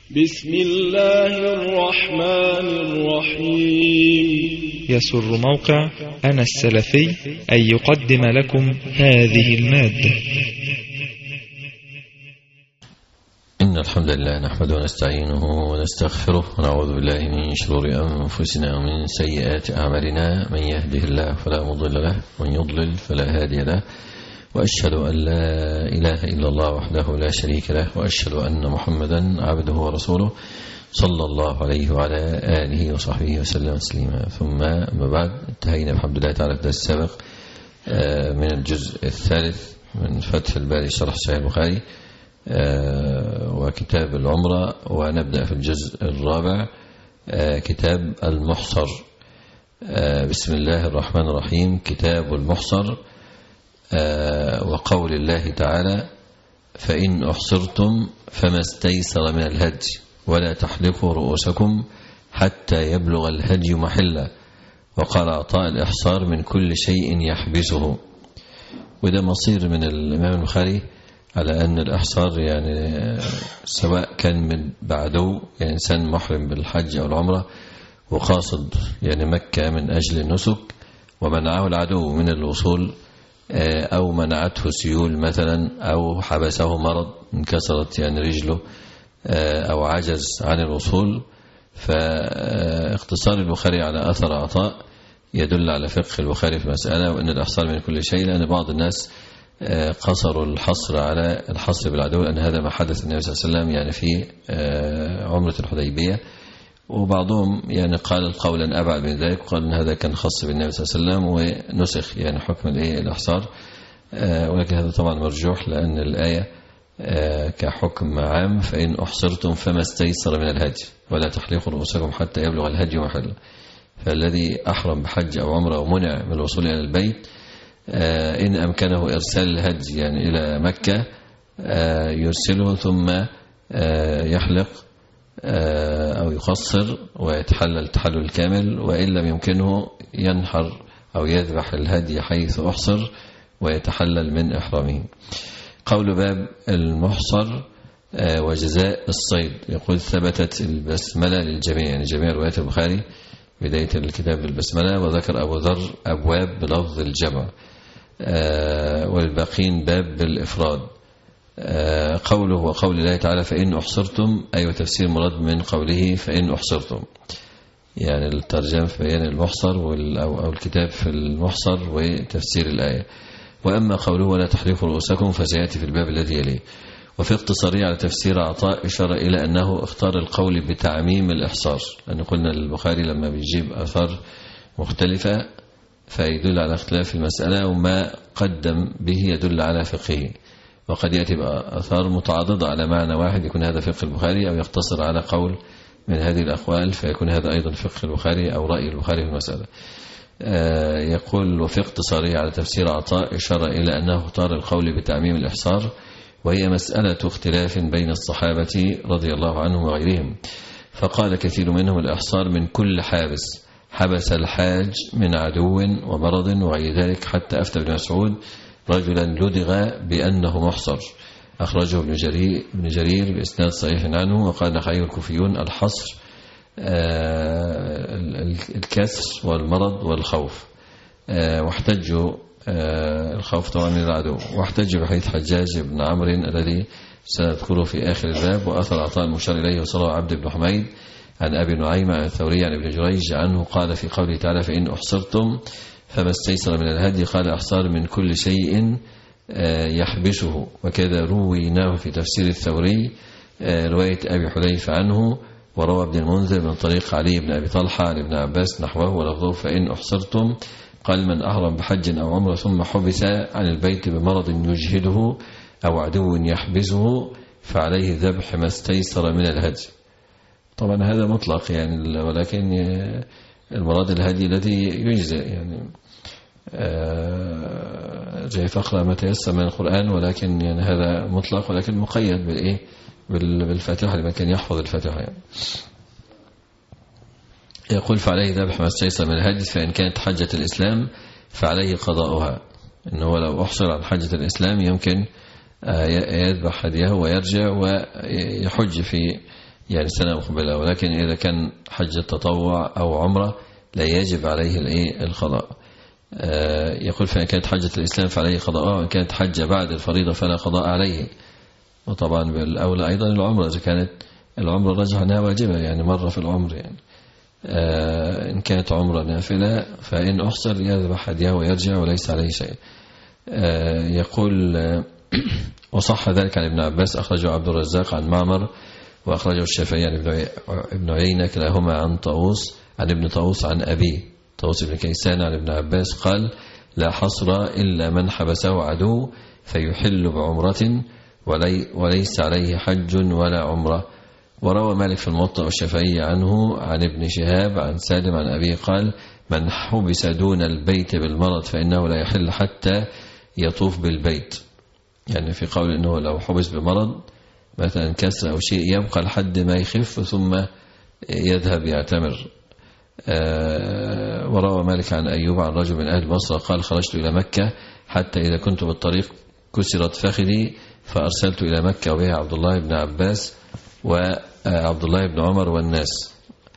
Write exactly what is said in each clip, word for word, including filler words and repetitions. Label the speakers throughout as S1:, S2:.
S1: بسم الله الرحمن الرحيم.
S2: يسر موقع أنا السلفي أن يقدم لكم هذه المادة.
S3: إن الحمد لله نحمده ونستعينه ونستغفره ونعوذ بالله من شرور أنفسنا ومن سيئات أعمالنا. من يهده الله فلا مضل له ومن يضلل فلا هادي له، وأشهد أن لا إله إلا الله وحده لا شريك له، وأشهد أن محمدا عبده ورسوله صلى الله عليه وعلى آله وصحبه وسلم تسليما. ثم أما بعد، انتهينا بحمد الله تعالى في الدرس السابق من الجزء الثالث من فتح الباري شرح صحيح البخاري وكتاب العمرة، ونبدأ في الجزء الرابع كتاب المحصر. بسم الله الرحمن الرحيم. كتاب المحصر. وقول الله تعالى: فإن أحصرتم فما استيسر من الهدي ولا تحلقوا رؤوسكم حتى يبلغ الهدي محله. وقال عطاء: الإحصار من كل شيء يحبسه. وده مصير من الإمام البخاري على أن الإحصار يعني سواء كان من بعده، يعني إنسان محرم بالحج أو العمرة وقاصد يعني مكة من أجل النسك ومنعه العدو من الوصول، أو منعته سيول مثلا، أو حبسه مرض انكسرت يعني رجله، أو عجز عن الوصول. فاختصار البخاري على أثر عطاء يدل على فقه البخاري في المسألة، وأن الإحصار من كل شيء، لأن بعض الناس قصروا الحصر على الحصر بالعدو، لأن هذا ما حدث النبي صلى الله عليه وسلم يعني في عمرة الحديبية. وبعضهم يعني قال قولا أبعد من ذلك، وقال أن هذا كان خاص بالنبي صلى الله عليه وسلم ونسخ يعني حكم الإحصار، ولكن هذا طبعا مرجوح، لأن الآية كحكم عام: فإن أحصرتم فما استيسر من الهدي ولا تحلقوا رؤوسكم حتى يبلغ الهدي محله. فالذي أحرم بحج أو عمرة ومنع من الوصول إلى البيت، إن أمكنه إرسال الهدي يعني إلى مكة يرسله، ثم يحلق أو يقصر ويتحلل التحلل الكامل، وإن لم يمكنه ينحر أو يذبح الهدي حيث أحصر ويتحلل من إحرامه. قول باب المحصر وجزاء الصيد. يقول: ثبتت البسملة للجميع، يعني جميع روايات البخاري بداية الكتاب بالبسملة، وذكر أبو ذر أبواب بلفظ الجمع، والباقين باب بالإفراد. قوله وقول الله تعالى: فإن أحصرتم، أي وتفسير مراد من قوله فإن أحصرتم، يعني الترجمة في بيان المحصر أو الكتاب في المحصر وتفسير الآية. وأما قوله ولا تحلقوا رؤوسكم فسيأتي في الباب الذي يليه. وفي اقتصاره على تفسير عطاء إشارة إلى أنه اختار القول بتعميم الإحصار، لأن قلنا البخاري لما بيجيب آثار مختلفة فيدل على اختلاف المسألة، وما قدم به يدل على فقهه. وقد يأتي بآثار متعاضدة على معنى واحد، يكون هذا فقه البخاري، أو يقتصر على قول من هذه الأقوال فيكون هذا أيضا فقه البخاري أو رأي البخاري في المسألة. يقول: وفي اقتصاره على تفسير عطاء إشارة إلى أنه اختار القول بتعميم الإحصار، وهي مسألة اختلاف بين الصحابة رضي الله عنهم وغيرهم. فقال كثير منهم: الإحصار من كل حابس، حبس الحاج من عدو ومرض وغير ذلك، حتى أفتى ابن مسعود رجلا لدغ بأنه محصر. أخرجه ابن جرير, ابن جرير بإسناد صحيح عنه. وقال نحيه الكوفيون: الحصر الكسر والمرض والخوف. واحتجوا الخوف طبعا من العدو، واحتجوا بحديث حجاج بن عمرو الذي سنذكره في آخر الباب. وأثر عطاء المشار إليه وصله عبد بن حميد عن أبي نعيم عن الثوري عن ابن جريج عنه قال في قوله تعالى: فإن أحصرتم فما استيسر من الهدي، قال: إحصار من كل شيء يحبسه. وكذا رويناه في تفسير الثوري رواية أبي حذيفة عنه. وروى ابن المنذر من طريق علي بن أبي طلحة عن ابن عباس نحوه ولفظه: فإن أحصرتم، قال: من أحرم بحج أو عمرة ثم حبس عن البيت بمرض يجهده أو عدو يحبسه فعليه ذبح ما استيسر من الهدي. طبعا هذا مطلق يعني، ولكن المراد الهدي الذي يجزئ يعني. جاي فقرة ما تيسر من القرآن، ولكن يعني هذا مطلق، ولكن مقيد بالإيه بالفاتحة لمن كان يحفظ الفاتحة يعني. يقول: فعليه ذبح ما استيسر من الهدي، فإن كانت حجة الإسلام فعليه قضاؤها. إنه لو أحصر عن حجة الإسلام يمكن يذبح هديه ويرجع ويحج في يعني سنة مقبلة. ولكن إذا كان حج التطوع أو عمرة لا يجب عليه القضاء. يقول فإن كانت حجة الإسلام فعليه قضاء، وإن كانت حجة بعد الفريضة فلا قضاء عليه. وطبعا بالأولى أيضا العمرة، إذا كانت العمرة رجح أنها واجبة يعني مرة في العمر يعني. إن كانت عمرة نافلة فإن أحصر يذبح هديه ويرجع وليس عليه شيء. يقول وصح ذلك عن ابن عباس، أخرجه عبد الرزاق عن معمر، وأخرجه الشافعي عن ابن عيينة كلاهما عن طاووس عن ابن طاووس عن أبيه طاووس بن كيسان عن ابن عباس قال: لا حصر إلا من حبسه عدو فيحل بعمرة ولي وليس عليه حج ولا عمرة. وروى مالك في الموطأ والشافعي عنه عن ابن شهاب عن سالم عن أبيه قال: من حبس دون البيت بالمرض فإنه لا يحل حتى يطوف بالبيت. يعني في قول أنه لو حبس بمرض مثلا كسر أو شيء يبقى لحد ما يخف ثم يذهب يعتمر. وروى مالك عن أيوب عن رجل من أهل البصرة قال: خرجت إلى مكة حتى إذا كنت بالطريق كسرت فخذي فأرسلت إلى مكة وبها عبد الله بن عباس وعبد الله بن عمر والناس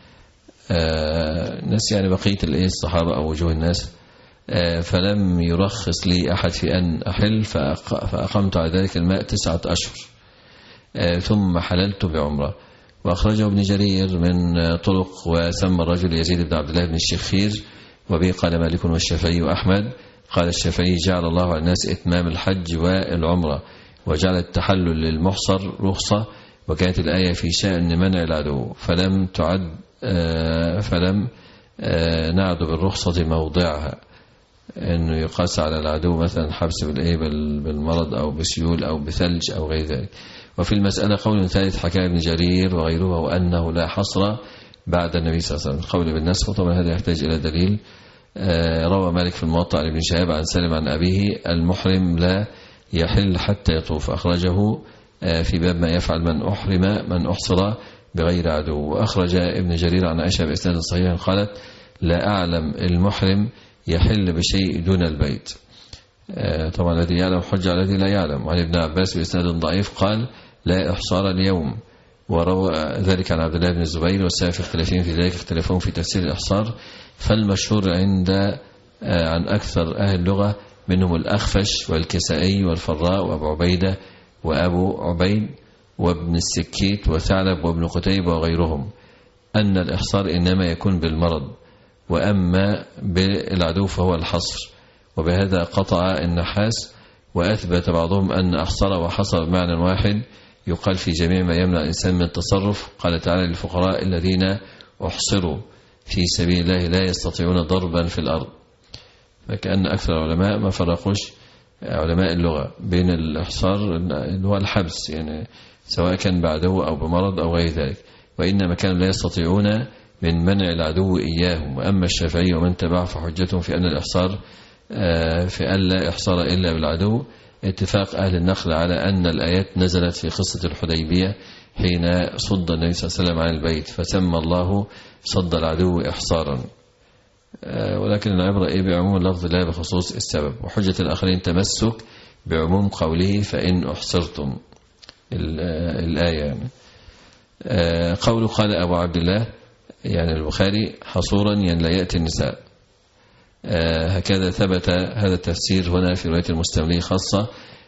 S3: الناس يعني بقية الصحابة أو وجوه الناس، فلم يرخص لي أحد في أن أحل فأقمت على ذلك الماء تسعة أشهر ثم حللت بعمرة. وأخرجه ابن جرير من طرق وسمى الرجل يزيد بن عبد الله بن الشخير، وبه قال مالك والشافعي وأحمد. قال الشافعي: جعل الله على الناس إتمام الحج والعمرة وجعل التحلل للمحصر رخصة، وكانت الآية في شأن منع العدو فلم تعد فلم نعد بالرخصة موضعها، أنه يقاس على العدو مثلا حبس بالمرض أو بسيول أو بثلج أو غير ذلك. وفي المسألة قول ثالث حكى ابن جرير وغيره وأنه لا حصر بعد النبي صلى الله عليه وسلم، قول بالنسخ، وطبعا هذا يحتاج إلى دليل. روى مالك في الموطأ عن ابن شهاب عن سالم عن أبيه: المحرم لا يحل حتى يطوف. أخرجه في باب ما يفعل من أحرم من أحصر بغير عدو. وأخرج ابن جرير عن عائشة بإسناد صحيح قالت: لا أعلم المحرم يحل بشيء دون البيت. طبعا الذي يعلم حج على الذي لا يعلم. وعن ابن عباس بإسناد ضعيف قال: لا إحصار اليوم. وروى ذلك عن عبد الله بن الزبير، والسلف اختلافين في ذلك، اختلافون في تفسير الإحصار. فالمشهور عند عن أكثر أهل اللغة منهم الأخفش والكسائي والفراء وأبو عبيدة وأبو عبيد وابن السكيت وثعلب وابن قتيبة وغيرهم أن الإحصار إنما يكون بالمرض، وأما بالعدو فهو الحصر. وبهذا قطع النحاس. وأثبت بعضهم أن أحصر وحصر بمعنى واحد يقال في جميع ما يمنع الإنسان من التصرف. قال تعالى: للفقراء الذين أحصروا في سبيل الله لا يستطيعون ضربا في الأرض. فكأن أكثر العلماء ما فرقوش علماء اللغة بين الإحصار اللي هو الحبس، يعني سواء كان بعدو أو بمرض أو غير ذلك، وإنما كانوا لا يستطيعون من منع العدو إياهم. وأما الشافعي ومن تبعه فحجتهم في أن الإحصار في أن لا إحصار إلا بالعدو، اتفاق أهل النقل على أن الآيات نزلت في قصة الحديبية حين صد النبي صلى الله عليه وسلم عن البيت فسمى الله صد العدو إحصارا. ولكن العبرة إيه بعموم اللفظ لا بخصوص السبب. وحجة الآخرين تمسك بعموم قوله فإن أحصرتم الآية يعني. قوله قال أبو عبد الله يعني البخاري حصورا يعني لا يأتي النساء. هكذا ثبت هذا التفسير هنا في رواية المستملي خاصة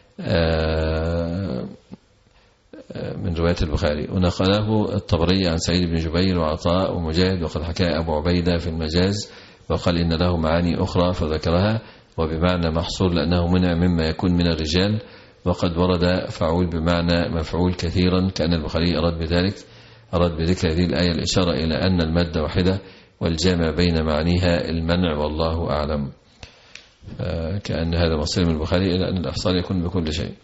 S3: من رواية البخاري. ونقله الطبري عن سعيد بن جبير وعطاء ومجاهد، وقد حكى أبو عبيدة في المجاز وقال إن له معاني أخرى فذكرها، وبمعنى محصور لأنه منع مما يكون من الرجال. وقد ورد فعول بمعنى مفعول كثيرا، كأن البخاري أراد بذلك أراد بذكر هذه الآية الإشارة إلى أن المادة واحدة والجامع بين معانيها المنع، والله أعلم. كأن هذا مصير من البخاري إلى أن الإحصار يكون بكل شيء.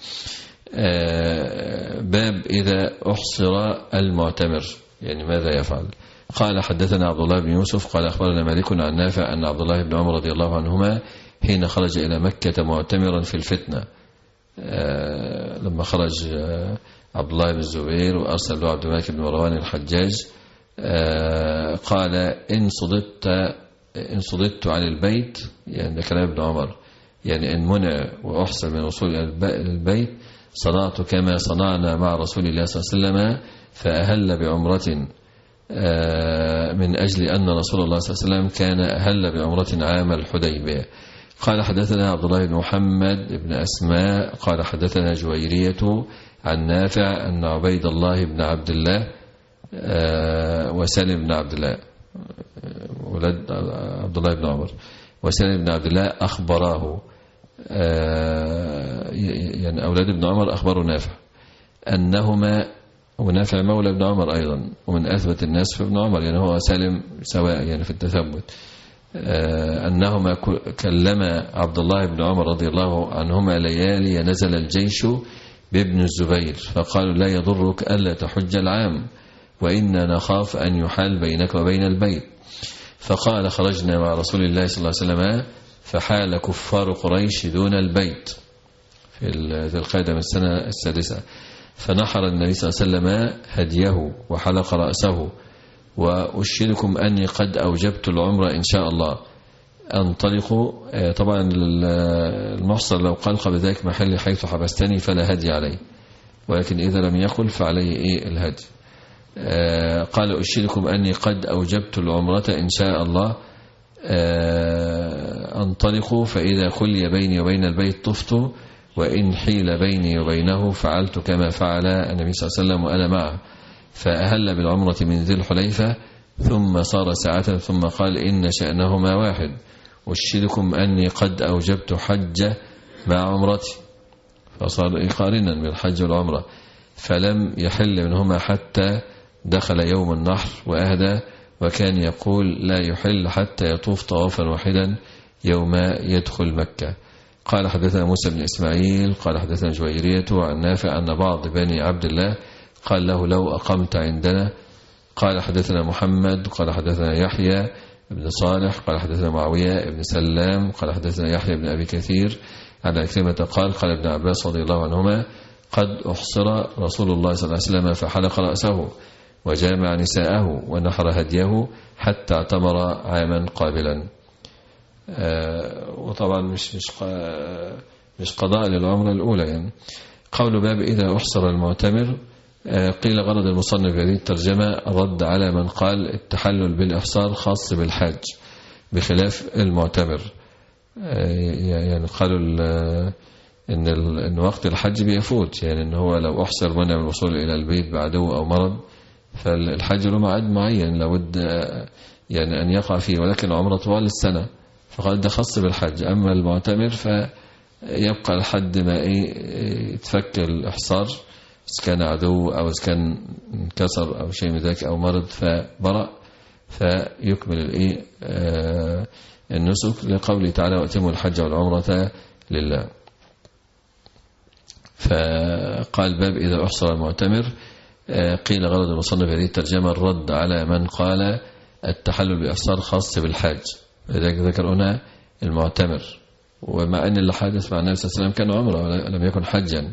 S3: باب إذا أحصر المعتمر يعني ماذا يفعل. قال حدثنا عبد الله بن يوسف قال أخبرنا مالك عن نافع أن عبد الله بن عمر رضي الله عنهما حين خرج إلى مكة معتمرا في الفتنة، لما خرج عبد الله بن الزبير وأرسل له عبد الملك بن مروان الحجاج، قال إن صددت إن صددت عن البيت، يعني ده كلام ابن عمر، يعني إن منع وأحصل من وصول إلى البيت صنعت كما صنعنا مع رسول الله صلى الله عليه وسلم فأهل بعمرة من أجل أن رسول الله صلى الله عليه وسلم كان أهل بعمرة عام الحديبية. قال حدثنا عبد الله بن محمد بن أسماء قال حدثنا جويرية عن نافع أن عبيد الله بن عبد الله وسالم بن عبد الله ولد عبد الله بن عمر وسالم بن عبد الله أخبراه، يعني أولاد ابن عمر أخبروا نافع أنهما، ونافع مولى ابن عمر أيضا ومن أثبت الناس في ابن عمر، يعني هو سالم سواء يعني في التثبت، أنهما كلم عبد الله بن عمر رضي الله عنهما ليالي نزل الجيش بابن الزبير فقالوا لا يضرك ألا تحج العام وإنا نخاف أن يحال بينك وبين البيت. فقال خرجنا مع رسول الله صلى الله عليه وسلم فحال كفار قريش دون البيت في ذي القعدة من السنة السادسة، فنحر النبي صلى الله عليه وسلم هديه وحلق رأسه، وأشهدكم أني قد أوجبت العمرة إن شاء الله أنطلقوا. طبعا المحصر لو قال قبل ذلك محل حيث حبستني فلا هدي عليه، ولكن إذا لم يقل فعليه إيه الهدي. قال أشهدكم أني قد أوجبت العمرة إن شاء الله أنطلقوا، فإذا خلي بيني وبين البيت طفت، وإن حيل بيني وبينه فعلت كما فعل النبي صلى الله عليه وسلم وأنا معه. فأهل بالعمرة من ذي الحليفة ثم صار ساعة ثم قال إن شأنهما واحد، أشهدكم أني قد أوجبت حج مع عمرتي، فصار قارنا بالحج والعمرة، فلم يحل منهما حتى دخل يوم النحر وأهدى، وكان يقول لا يحل حتى يطوف طوافا واحدا يوم يدخل مكة. قال حدثنا موسى بن إسماعيل قال حدثنا جويرية عن نافع أن بعض بني عبد الله قال له لو أقمت عندنا. قال حدثنا محمد قال حدثنا يحيى بن صالح قال حدثنا معاوية بن سلام قال حدثنا يحيى بن أبي كثير عن عكرمة قال قال ابن عباس رضي الله عنهما قد أحصر رسول الله صلى الله عليه وسلم فحلق رأسه وجامع نساءه ونحر هديه حتى اعتمر عاما قابلا. آه وطبعا مش مش مش قضاء للعمرة الأولى. يعني قول باب إذا أحصر المعتمر، آه قيل غرض المصنف هذه الترجمة رد على من قال التحلل بالإحصار خاص بالحاج بخلاف المعتمر. آه يعني قالوا إن, إن وقت الحج بيفوت، يعني إن هو لو أحصر منع من الوصول إلى البيت بعدو أو مرض فالحج له ميعاد معين لابد يعني أن يقع فيه، ولكن عمره طوال السنة، فقال ده خاص بالحج. أما المعتمر فيبقى لحد ما يتفك الإحصار، إذا كان عدو أو إذا كان انكسر أو شيء من ذلك أو مرض فبرأ، فيكمل الإيه النسك لقوله تعالى وأتموا الحج والعمرة لله. فقال باب إذا أحصر المعتمر، قيل غرض المصنف هذه الترجمة الرد على من قال التحلل بإحصار خاص بالحاج، لذلك ذكر هنا المعتمر، ومع أن اللي حدث مع النبي صلى الله عليه وسلم كان عمره ولم يكن حجا.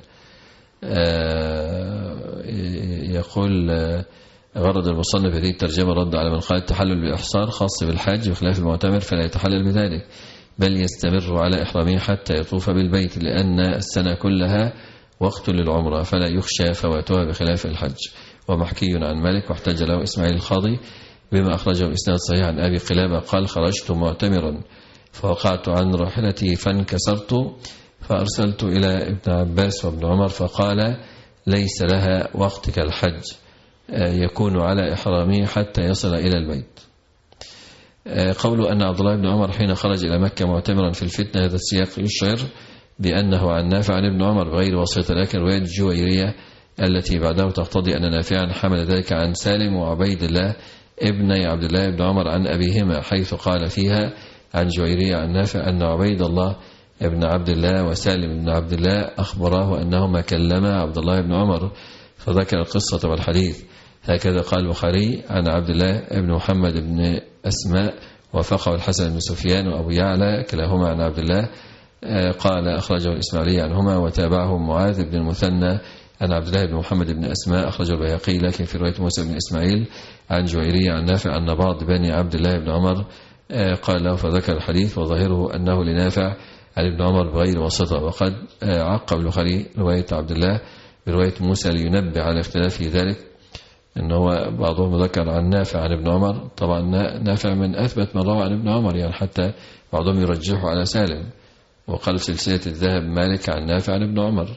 S3: يقول غرض المصنف هذه الترجمة الرد على من قال التحلل بإحصار خاص بالحاج بخلاف المعتمر فلا يتحلل بذلك، بل يستمر على إحرامه حتى يطوف بالبيت، لأن السنة كلها وقت للعمرة فلا يخشى فواتها بخلاف الحج. ومحكي عن مالك واحتج له إسماعيل الخاضي بما أخرجه الإسناد صحيح عن أبي قلابة قال خرجت معتمرا فوقعت عن راحلتي فانكسرت فأرسلت إلى ابن عباس وابن عمر فقال ليس لها وقت كالحج يكون على إحرامه حتى يصل إلى البيت. قولوا أن عبد الله بن عمر حين خرج إلى مكة معتمرا في الفتنة، هذا السياق يشعر بأنه عن نافع عن ابن عمر بغير واسطة، لكن رواية جويرية التي بعده تقتضي أن نافعا حمل ذلك عن سالم وعبيد الله ابن عبد الله بن عمر عن أبيهما، حيث قال فيها عن جويرية عن نافع أن عبيد الله ابن عبد الله وسالم بن عبد الله أخبراه أنهما كلما عبد الله بن عمر، فذكر القصة والحديث. هكذا قال البخاري عن عبد الله بن محمد بن أسماء وفقه الحسن بن سفيان وأبو يعلى كلاهما عن عبد الله قال أخرجه الإسماعيلي عنهما، وتابعه معاذ بن المثنى عن عبد الله بن محمد بن أسماء أخرجه البيهقي، لكن في رواية موسى بن إسماعيل عن جويرية عن نافع أن بعض بني عبد الله بن عمر قال له فذكر الحديث، وظاهره أنه لنافع عن ابن عمر بغير واسطة. وقد عقب البخاري رواية عبد الله برواية موسى لينبه على اختلاف ذلك، إن هو بعضهم ذكر عن نافع عن ابن عمر. طبعا نافع من أثبت من روى عن ابن عمر، يعني حتى بعضهم يرجحه على سالم، وقال سلسلة الذهب مالك عن نافع عن ابن عمر.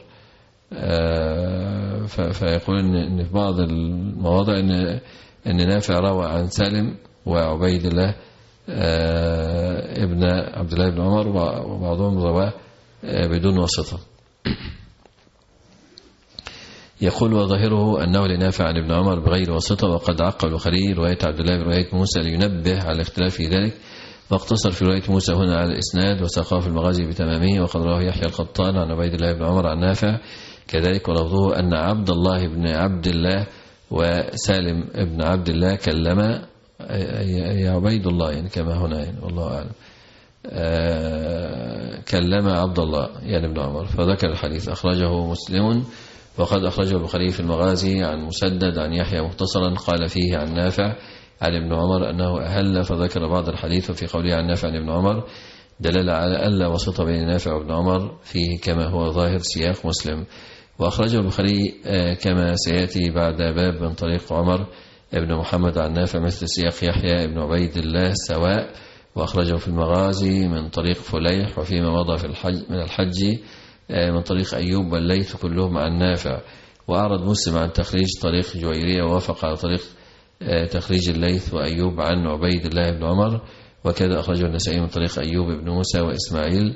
S3: فيقول إن في بعض المواضع إن إن نافع روى عن سالم وعبيد الله ابن عبد الله بن عمر، وبعضهم رواه بدون واسطة. يقول وظاهره أنه لنافع عن ابن عمر بغير واسطة، وقد عقب البخاري رواية عبد الله برواية موسى لينبه على الاختلاف في ذلك، واقتصر في رواية موسى هنا على الإسناد وساقه في المغازي بتمامه. وقد رواه يحيى القطان عن عبيد الله بن عمر عن نافع كذلك، ولفظه أن عبد الله بن عبد الله وسالم بن عبد الله كلم يا عبيد الله، يعني كما هنا، يعني والله أعلم، كلم عبد الله يعني ابن عمر. فذكر الحديث أخرجه مسلم، وقد أخرجه البخاري في المغازي عن مسدد عن يحيى مختصرا قال فيه عن نافع عن ابن عمر أنه أهل، فذكر بعض الحديث وفي قوله عن نافع عن ابن عمر دلالة على ألا وسط بين نافع وابن عمر فيه كما هو ظاهر سياق مسلم. وأخرجه البخاري كما سيأتي بعد باب من طريق عمر ابن محمد عن نافع مثل سياق يحيى ابن عبيد الله سواء، وأخرجه في المغازي من طريق فليح، وفيما مضى في الحج من الحج من طريق أيوب والليث كلهم عن نافع. وأعرض مسلم عن تخريج طريق جويرية، ووافق على طريق تخريج الليث وأيوب عن عبيد الله بن عمر. وكذا أخرجه النسائي من طريق أيوب بن موسى وإسماعيل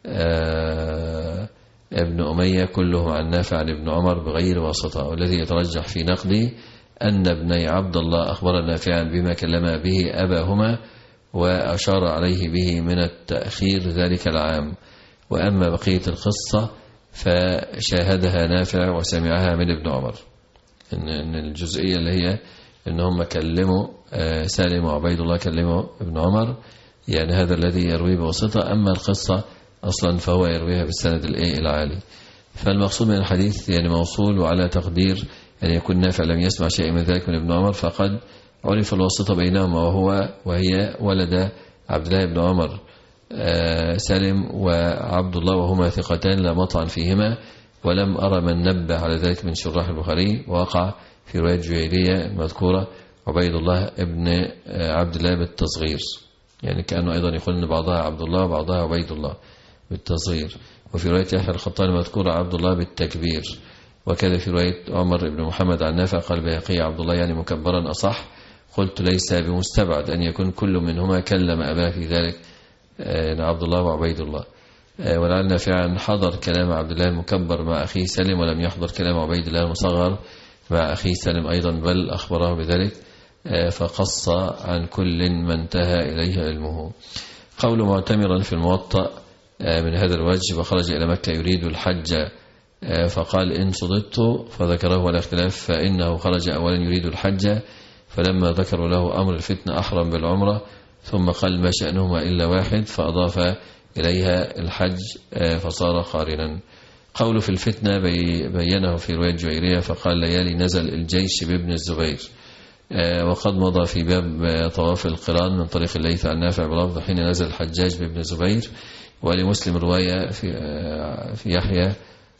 S3: ابن أمية كلهم عن نافع عن ابن عمر بغير واسطة. والذي يترجح في نقدي أن ابني عبد الله أخبر نافعا بما كلم به أباهما، وأشار عليه به من التأخير ذلك العام. وأما بقية القصة فشاهدها نافع وسمعها من ابن عمر، إن الجزئية اللي هي إن هم كلموا سالم وعبيد الله كلموا ابن عمر، يعني هذا الذي يروي بواسطة. أما القصة أصلا فهو يرويها بالسند العالي. فالمقصود من الحديث يعني موصول، وعلى تقدير أن يكون نافع لم يسمع شيء من ذلك من ابن عمر، فقد عرف الواسطة بينهما وهو وهي ولد عبد الله بن عمر سالم وعبد الله، وهما ثقتان لا مطعن فيهما، ولم أرى من نبه على ذلك من شراح البخاري. ووقع في رواية جويرية المذكورة عبيد الله ابن عبد الله بالتصغير، يعني كأنه أيضا يقول أن بعضها عبد الله وبعضها عبيد الله بالتصغير. وفي رواية يحيى القطان المذكورة عبد الله بالتكبير. وكذا في رواية عمر بن محمد عن نافع قال بيقي عبد الله يعني مكبرا أصح. قلت ليس بمستبعد أن يكون كل منهما كلم أباه في ذلك عبد الله وعبيد الله. ولعل نافعا حضر كلام عبد الله المكبر مع أخيه سالم، ولم يحضر كلام عبيد الله المصغر مع أخيه سالم أيضا، بل أخبره بذلك فقص عن كل ما انتهى إليه علمه. قول معتمرا في الموطأ من هذا الوجه وخرج إلى مكة يريد الحج فقال إن صددت، فذكره ولا اختلاف، فإنه خرج أولا يريد الحج، فلما ذكروا له أمر الفتنة أحرم بالعمرة، ثم قال ما شأنهما إلا واحد، فأضاف إليها الحج فصار قارنا. قول في الفتنة بينه في رواية جويرية فقال ليالي نزل الجيش بابن الزبير. وقد مضى في باب طواف القران من طريق الليث عن نافع بلفظ حين نزل الحجاج بابن الزبير. ولمسلم رواية في في يحيى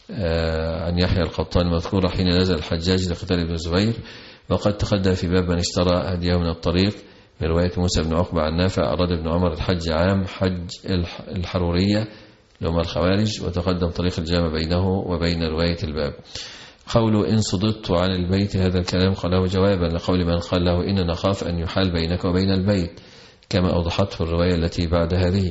S3: عن يحيى القطان المذكورة حين نزل الحجاج لقتال ابن الزبير. وقد تقدم في باب من اشترى هديه من الطريق من رواية موسى بن عقبة عن نافع أراد ابن عمر الحج عام حج الحرورية لهم الخوارج. وتقدم طريق الجامع بينه وبين رواية الباب. قول إن صددت عن البيت هذا الكلام قاله جوابا لقول من قال له إن نخاف أن يحال بينك وبين البيت، كما أوضحت في الرواية التي بعد هذه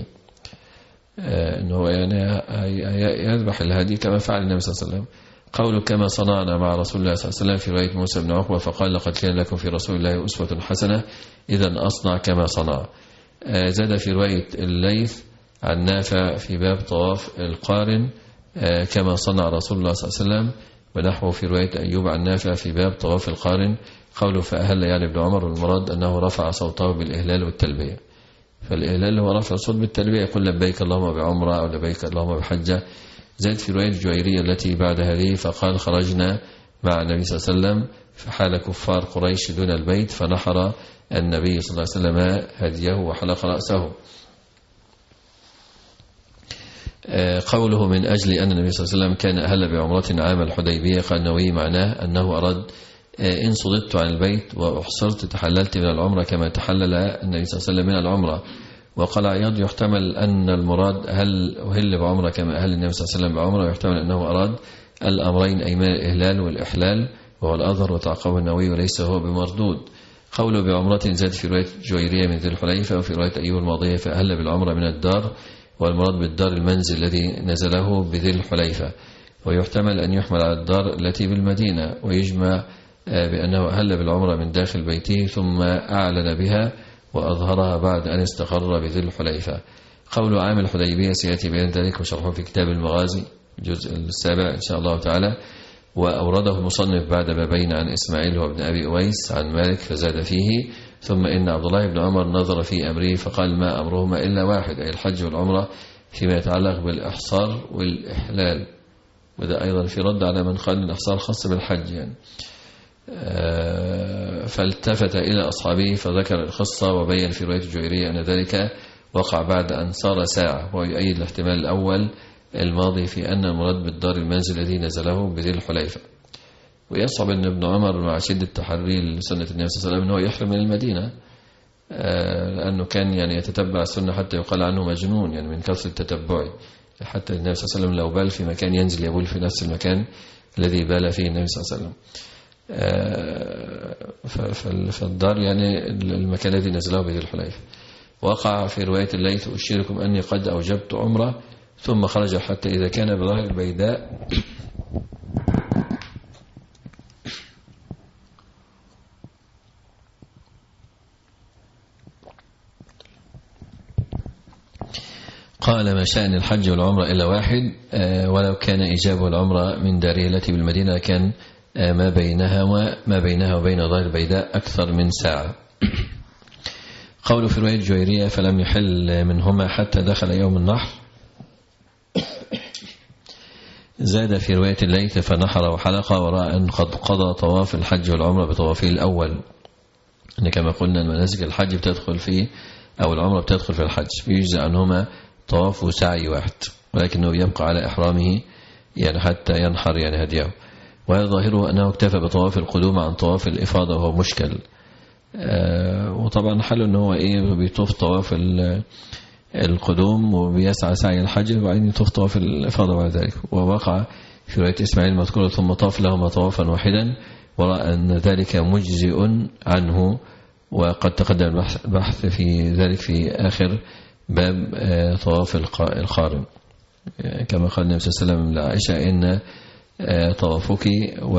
S3: أنه يعني يذبح الهدي كما فعل النبي صلى الله عليه وسلم. قول كما صنعنا مع رسول الله صلى الله عليه وسلم في رواية موسى بن عقبة فقال لقد كان لكم في رسول الله أسوة حسنة إذا أصنع كما صنع. زاد في رواية الليث عن نافع في باب طواف القارن كما صنع رسول الله صلى الله عليه وسلم، ونحوه في رواية أيوب عن نافع في باب طواف القارن. قوله فأهل يعني ابن عمر، والمراد أنه رفع صوته بالإهلال والتلبية. فالإهلال هو رفع صوت بالتلبية، يقول لبيك اللهم بعمرة أو لبيك اللهم بحجة. زاد في رواية الجويرية التي بعد هذه فقال خرجنا مع النبي صلى الله عليه وسلم فحال كفار قريش دون البيت، فنحر النبي صلى الله عليه وسلم هديه وحلق رأسه. قوله من أجل أن النبي صلى الله عليه وسلم كان أهل بعمرة عام الحديبية قال النووي معناه أنه أراد إن صددت عن البيت وأحصرت تحللت من العمرة كما تحلل النبي صلى الله عليه وسلم من العمرة. وقال عياض يحتمل أن المراد هل أهل بعمرة كما أهل النبي صلى الله عليه وسلم بعمرة، ويحتمل أنه أراد الأمرين أي من الإهلال والإحلال وهو الأظهر وتعقبه النووي وليس هو بمردود. قوله بعمرة زاد في رواية جويرية من ذي الحليفة، وفي رواية أيوب الماضية فأهل بالعمرة من الدار، والمراد بالدار المنزل الذي نزله بذي الحليفة. ويحتمل أن يحمل على الدار التي بالمدينة، ويجمع بأنه أهل بالعمرة من داخل بيته ثم أعلن بها وأظهرها بعد أن استقر بذي الحليفة. قول عام الحديبية سيأتي بيان ذلك وشرحه في كتاب المغازي الجزء السابع إن شاء الله تعالى. وأورده المصنف بعد بابين عن إسماعيل وابن أبي أويس عن مالك فزاد فيه: ثم إن عبد الله بن عمر نظر في أمره فقال ما أمرهما إلا واحد، أي الحج والعمرة فيما يتعلق بالإحصار والإحلال. وده أيضا في رد على من قال الإحصار خاص بالحج يعني. فالتفت إلى أصحابه فذكر القصة وبين في رواية الجويرية أن ذلك وقع بعد أن صار ساعة، ويؤيد الاحتمال الأول الماضي في أن المراد بالدار المنزل الذي نزله بذي الحليفة. ويصعب أن ابن عمر مع شدة تحري لسنة النبي صلى الله عليه وسلم أنه يحرم من المدينة، لأنه كان يعني يتتبع السنة حتى يقال عنه مجنون يعني من كثرة تتبعه. حتى النبي صلى الله عليه وسلم لو بال في مكان ينزل يبول في نفس المكان الذي بال فيه النبي صلى الله عليه وسلم. فالدار يعني المكان الذي نزله بذي الحليفة. وقع في رواية الليث أشيركم أني قد أوجبت عمرة ثم خرج حتى إذا كان بظهر البيداء قال ما شأن الحج والعمرة إلا واحد، ولو كان إجابة العمرة من داره التي بالمدينة كان ما بينها وما بينها وبين ظهر البيداء أكثر من ساعة. قول في رواية جويرية فلم يحل منهما حتى دخل يوم النحر. زاد في رواية الليث فنحر وحلق ورأى أن قد قضى طواف الحج والعمرة بطوافه الأول. إن كما قلنا المناسك الحج بتدخل فيه أو العمرة بتدخل في الحج، يجزى عنهما طواف وسعي واحد، ولكنه يبقى على إحرامه يعني حتى ينحر يعني هديه. وهذا ظاهره أنه اكتفى بطواف القدوم عن طواف الإفاضة وهو مشكل. آه وطبعا حاله أنه إيه بيطوف طواف القدوم وبيسعى سعي الحج وبعدين يطوف طواف الإفاضة بعد ذلك. ووقع في رواية إسماعيل مذكورة ثم طاف لهما طوافا واحدا، ورأى أن ذلك مجزئ عنه. وقد تقدم البحث في ذلك في آخر باب طواف القارن، كما قال النبي صلى الله عليه وسلم لعائشة إن طوافك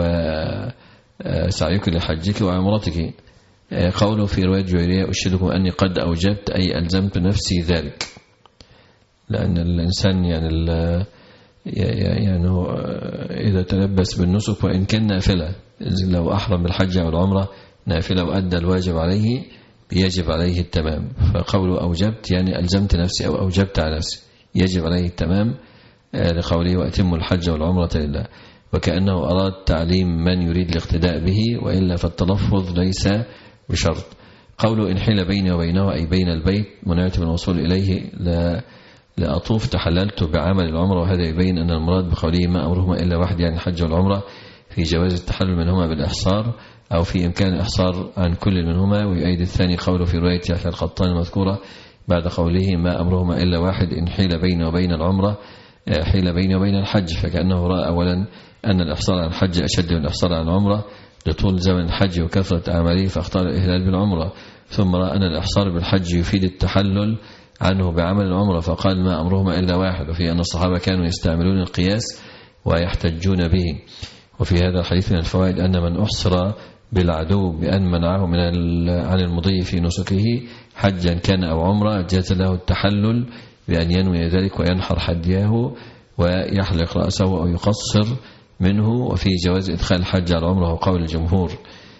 S3: وسعيك لحجك وعمرتك. قوله في رواية جويرية أشهدكم أني قد أوجبت أي ألزمت نفسي ذلك، لأن الإنسان يعني يعني إذا تلبس بالنسك وإن كان نافلة، لو أحرم بالحج أو العمرة نافلة وأدى الواجب عليه يجب عليه التمام. فقوله أوجبت يعني ألزمت نفسي أو أوجبت على نفسي، يجب عليه التمام لقوله وأتم الحج والعمرة لله، وكأنه أراد تعليم من يريد الاقتداء به، وإلا فالتلفظ ليس بشرط. قوله إن حيل بيني وبينه أي بين البيت منعت من الوصول إليه لا لأطوف تحللت بعمل العمرة. وهذا يبين أن المراد بقوله ما أمرهما إلا واحد يعني الحج والعمرة في جواز التحلل منهما بالإحصار أو في إمكان الإحصار عن كل منهما. ويؤيد الثاني قوله في رواية يحيى القطان المذكورة بعد قوله ما أمرهما إلا واحد إن حيل بيني وبين العمرة حيل بيني وبين الحج، فكأنه رأى أولا أن الإحصار عن الحج أشد من الإحصار عن العمرة لطول زمن الحج وكثرة أعماله فاختار الإهلال بالعمرة، ثم رأى أن الإحصار بالحج يفيد التحلل عنه بعمل العمرة فقال ما أمرهما إلا واحد. وفي أن الصحابة كانوا يستعملون القياس ويحتجون به. وفي هذا الحديث من الفوائد أن من أحصر بالعدو بأن منعه من عن المضي في نسكه حجا كان أو عمرة جاز له التحلل بأن ينوي ذلك وينحر حديه ويحلق رأسه أو يقصر منه. وفي جواز إدخال الحج على العمرة وقول الجمهور،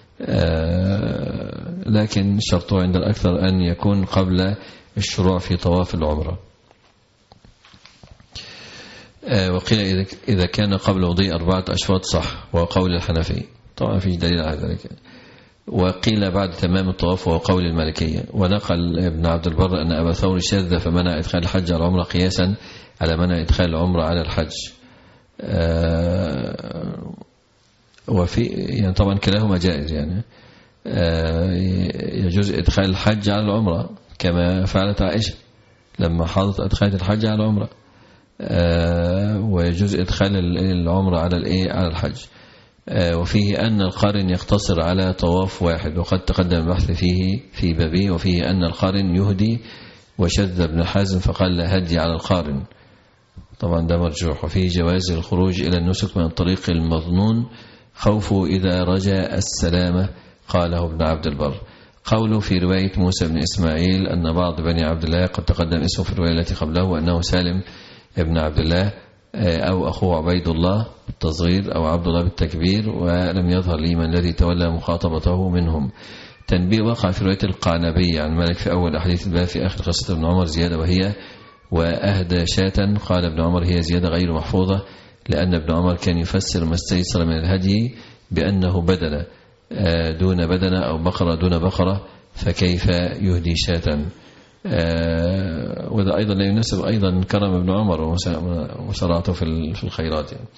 S3: لكن شرطه عند الأكثر أن يكون قبل الشروع في طواف العمرة. وقيل إذا كان قبل مضي أربعة أشواط صح، وقول الحنفي طبعا في دليل على ذلك. وقيل بعد تمام الطواف وهو قول المالكية. ونقل ابن عبد البر أن أبا ثور شاذ فمنع إدخال الحج على العمرة قياسا على منع إدخال العمرة على الحج. وفي يعني طبعا كلاهما جائز، يعني يجوز إدخال الحج على العمرة كما فعلت عائشة لما حاضت أدخلت الحج على العمرة، ويجوز إدخال العمرة على الإيه على الحج. وفيه أن القارن يقتصر على طواف واحد، وقد تقدم البحث فيه في بابه. وفيه أن القارن يهدي، وشذ ابن حازم فقال لا هدي على القارن، طبعا ده مرجوح. وفيه جواز الخروج إلى النسك من الطريق المظنون خوفه إذا رجا السلامة، قاله ابن عبد البر. قوله في رواية موسى بن إسماعيل أن بعض بني عبد الله قد تقدم اسمه في الرواية التي قبله أنه سالم ابن عبد الله أو أخوه عبيد الله بالتصغير أو عبد الله بالتكبير، ولم يظهر لي من الذي تولى مخاطبته منهم. تنبيه وقع في رواية القعنبي عن مالك في أول أحاديث الباب في آخر قصة ابن عمر زيادة، وهي وأهدى شاة. قال ابن عمر هي زيادة غير محفوظة، لأن ابن عمر كان يفسر ما استيسر من الهدي بأنه بدنة دون بدنة أو بقرة دون بقرة، فكيف يهدي شاة؟ وهذا أيضا لا يناسب أيضا كرم ابن عمر وسرعته في الخيرات. يعني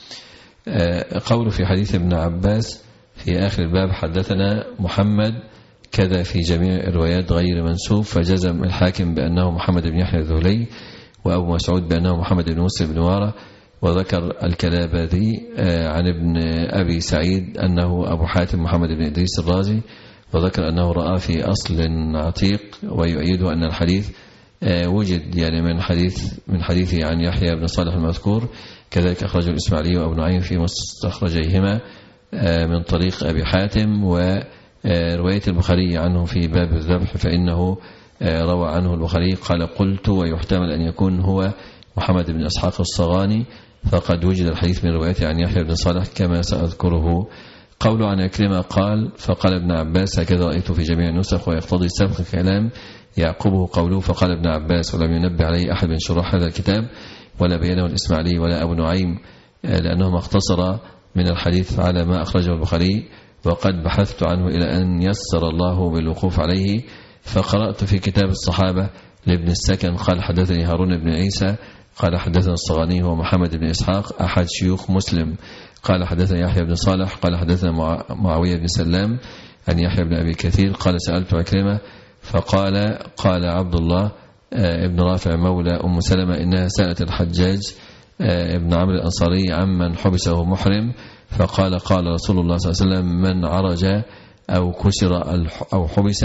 S3: قول في حديث ابن عباس في آخر الباب حدثنا محمد كذا في جميع الروايات غير منسوب، فجزم الحاكم بأنه محمد بن يحيى الذهلي، وأبو مسعود بأنه محمد بن مسلم بن وارة، وذكر الكلابذي عن ابن أبي سعيد أنه أبو حاتم محمد بن إدريس الرازي، وذكر أنه رأى في أصل عتيق، ويؤيده أن الحديث وجد يعني من حديث من حديثه عن يحيى بن صالح المذكور. كذلك أخرجه الإسماعيلي وابن نعيم في مستخرجيهما من طريق أبي حاتم، ورواية البخاري عنه في باب الذبح فإنه روى عنه البخاري قال قلت ويحتمل أن يكون هو محمد بن إسحاق الصغاني، فقد وجد الحديث من روايته عن يحيى بن صالح كما سأذكره. قوله عن عكرمة قال فقال ابن عباس هكذا رأيته في جميع النسخ، ويقتضي سبق كلام يعقبه قوله فقال ابن عباس، ولم ينبه عليه أحد من شراح هذا الكتاب ولا بينه الإسماعيلي ولا أبو نعيم، لأنهما اقتصر من الحديث على ما أخرجه البخاري، وقد بحثت عنه إلى أن يسر الله بالوقوف عليه، فقرأت في كتاب الصحابة لابن السكن قال حدثني هارون بن عيسى قال حدثنا الصغاني هو محمد بن إسحاق أحد شيوخ مسلم قال حدثنا يحيى بن صالح قال حدثنا معاوية بن سلام عن يحيى بن أبي كثير قال سألت عكرمة فقال قال عبد الله ابن رافع مولى أم سلمة إنها سألت الحجاج ابن عمرو الأنصاري عمن حبسه محرم، فقال قال رسول الله صلى الله عليه وسلم من عرج أو كسر أو حبس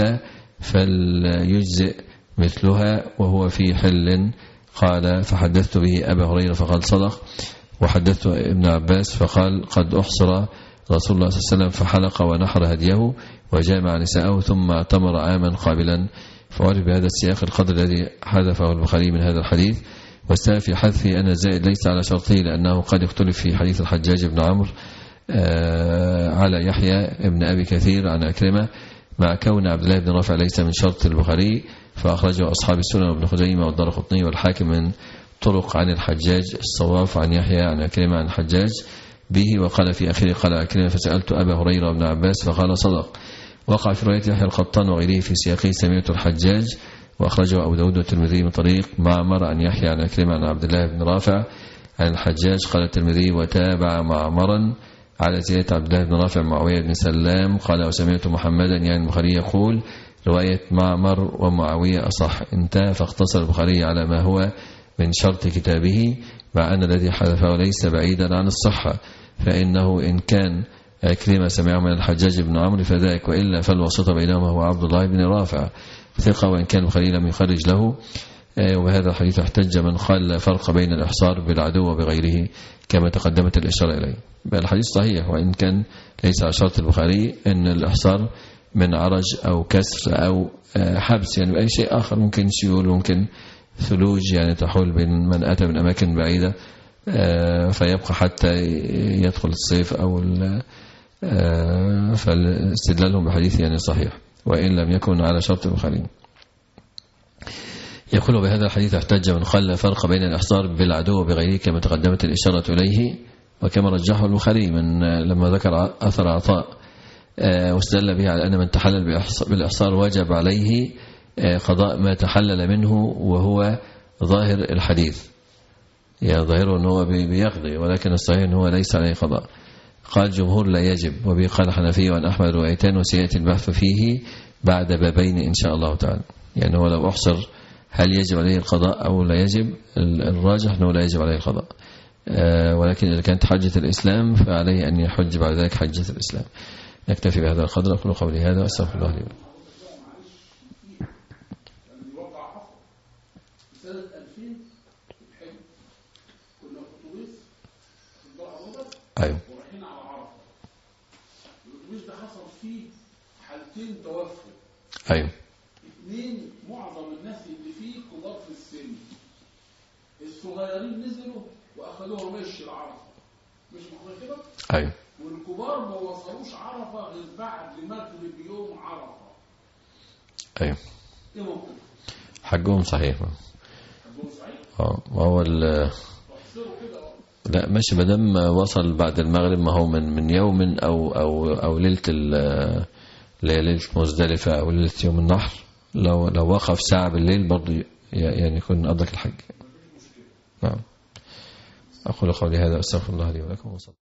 S3: فليجزئ مثلها وهو في حل. قال فحدثت به أبا هريرة فقال صدق، وحدثت ابن عباس فقال قد أحصر رسول الله صلى الله عليه وسلم فحلق ونحر هديه وجامع نساءه ثم اعتمر عاما قابلا. فعرف بهذا السياق القدر الذي حذفه البخاري من هذا الحديث، والسبب في حذفه أن الزائد ليس على شرطه، لأنه قد يختلف في حديث الحجاج بن عمرو على يحيى ابن أبي كثير عن عكرمة، مع كون عبد الله بن رافع ليس من شرط البخاري، فأخرجه أصحاب السنن وابن خزيمة والدارقطني والحاكم من طرق عن الحجاج الصواف عن يحيى عن عكرمة عن الحجاج به. وقال في آخره قال عكرمة فسألت أبا هريرة وابن عباس فقال صدق. وقع في رواية يحيى القطان وغيره في سياقه سمعت الحجاج، وأخرجه أبو داود والترمذي من طريق معمر عن يحيى عن عكرمة عن عبد الله بن رافع عن الحجاج. قال الترمذي وتابع معمرا على زيادة عبد الله بن رافع معاوية بن سلام قال وسمعت محمدا يعني البخاري يقول رواية معمر ومعاوية أصح، انتهى. فاختصر البخاري على ما هو من شرط كتابه، مع أن الذي حذفه ليس بعيدا عن الصحة، فإنه إن كان عكرمة سمعه من الحجاج بن عمرو فذاك، وإلا فالواسطة بينهما هو عبد الله بن رافع ثقة، وإن كان البخاري لم يخرج له. وهذا الحديث احتج من قال لا فرق بين الإحصار بالعدو وبغيره كما تقدمت الإشارة إليه. بل الحديث صحيح، وإن كان ليس على شرط البخاري أن الإحصار من عرج أو كسر أو حبس، يعني بأي شيء آخر، ممكن سيول ممكن ثلوج يعني تحول بين من أتى من أماكن بعيدة فيبقى حتى يدخل الصيف أو فالاستدلالهم بحديث يعني صحيح وإن لم يكن على شرط البخاري. يقول بهذا الحديث احتج من قال لا فرق بين الإحصار بالعدو وبغيره كما تقدمت الإشارة إليه، وكما رجحه البخاري من لما ذكر أثر عطاء واستدل به على أن من تحلل بالإحصار وجب عليه قضاء ما تحلل منه، وهو ظاهر الحديث، يعني ظاهره أنه بيقضي، ولكن الصحيح أنه ليس عليه قضاء. قال جمهور لا يجب، وبه قال حنفي وأن أحمد روايتان وسيأتي البحث فيه بعد بابين إن شاء الله تعالى. يعني هو لو أحصر هل يجب عليه القضاء أو لا يجب، الراجح أنه لا يجب عليه القضاء، ولكن إذا كانت حجة الإسلام فعليه أن يحج بعد ذلك حجة الإسلام. نكتفي بهذا القدر. أقول قولي هذا وأستغفر الله لي. أيوه.
S4: ورايحين على عرفة، الأتوبيس ده حصل فيه حالتين توفوا.
S3: أيوه.
S4: اثنين معظم الناس اللي فيه كبار في السن، الصغيرين نزلوا وأخذوها مشي العرفة، مش مخلص كده؟
S3: أيوه.
S4: والكبار ما وصلوش عرفة غير بعد مغرب يوم عرفة.
S3: أيوه.
S4: إيه ممكن؟
S3: حجهم صحيح.
S4: حجهم صحيح؟
S3: اه ما هو ال لا ماشي، ما دام وصل بعد المغرب، ما هو من من يوم او او او ليله ليله مزدلفه او ليله يوم النحر، لو لو وقف ساعه بالليل برضه يعني يكون أدرك الحج. نعم. اقول قولي هذا، استغفر الله لي ولكم.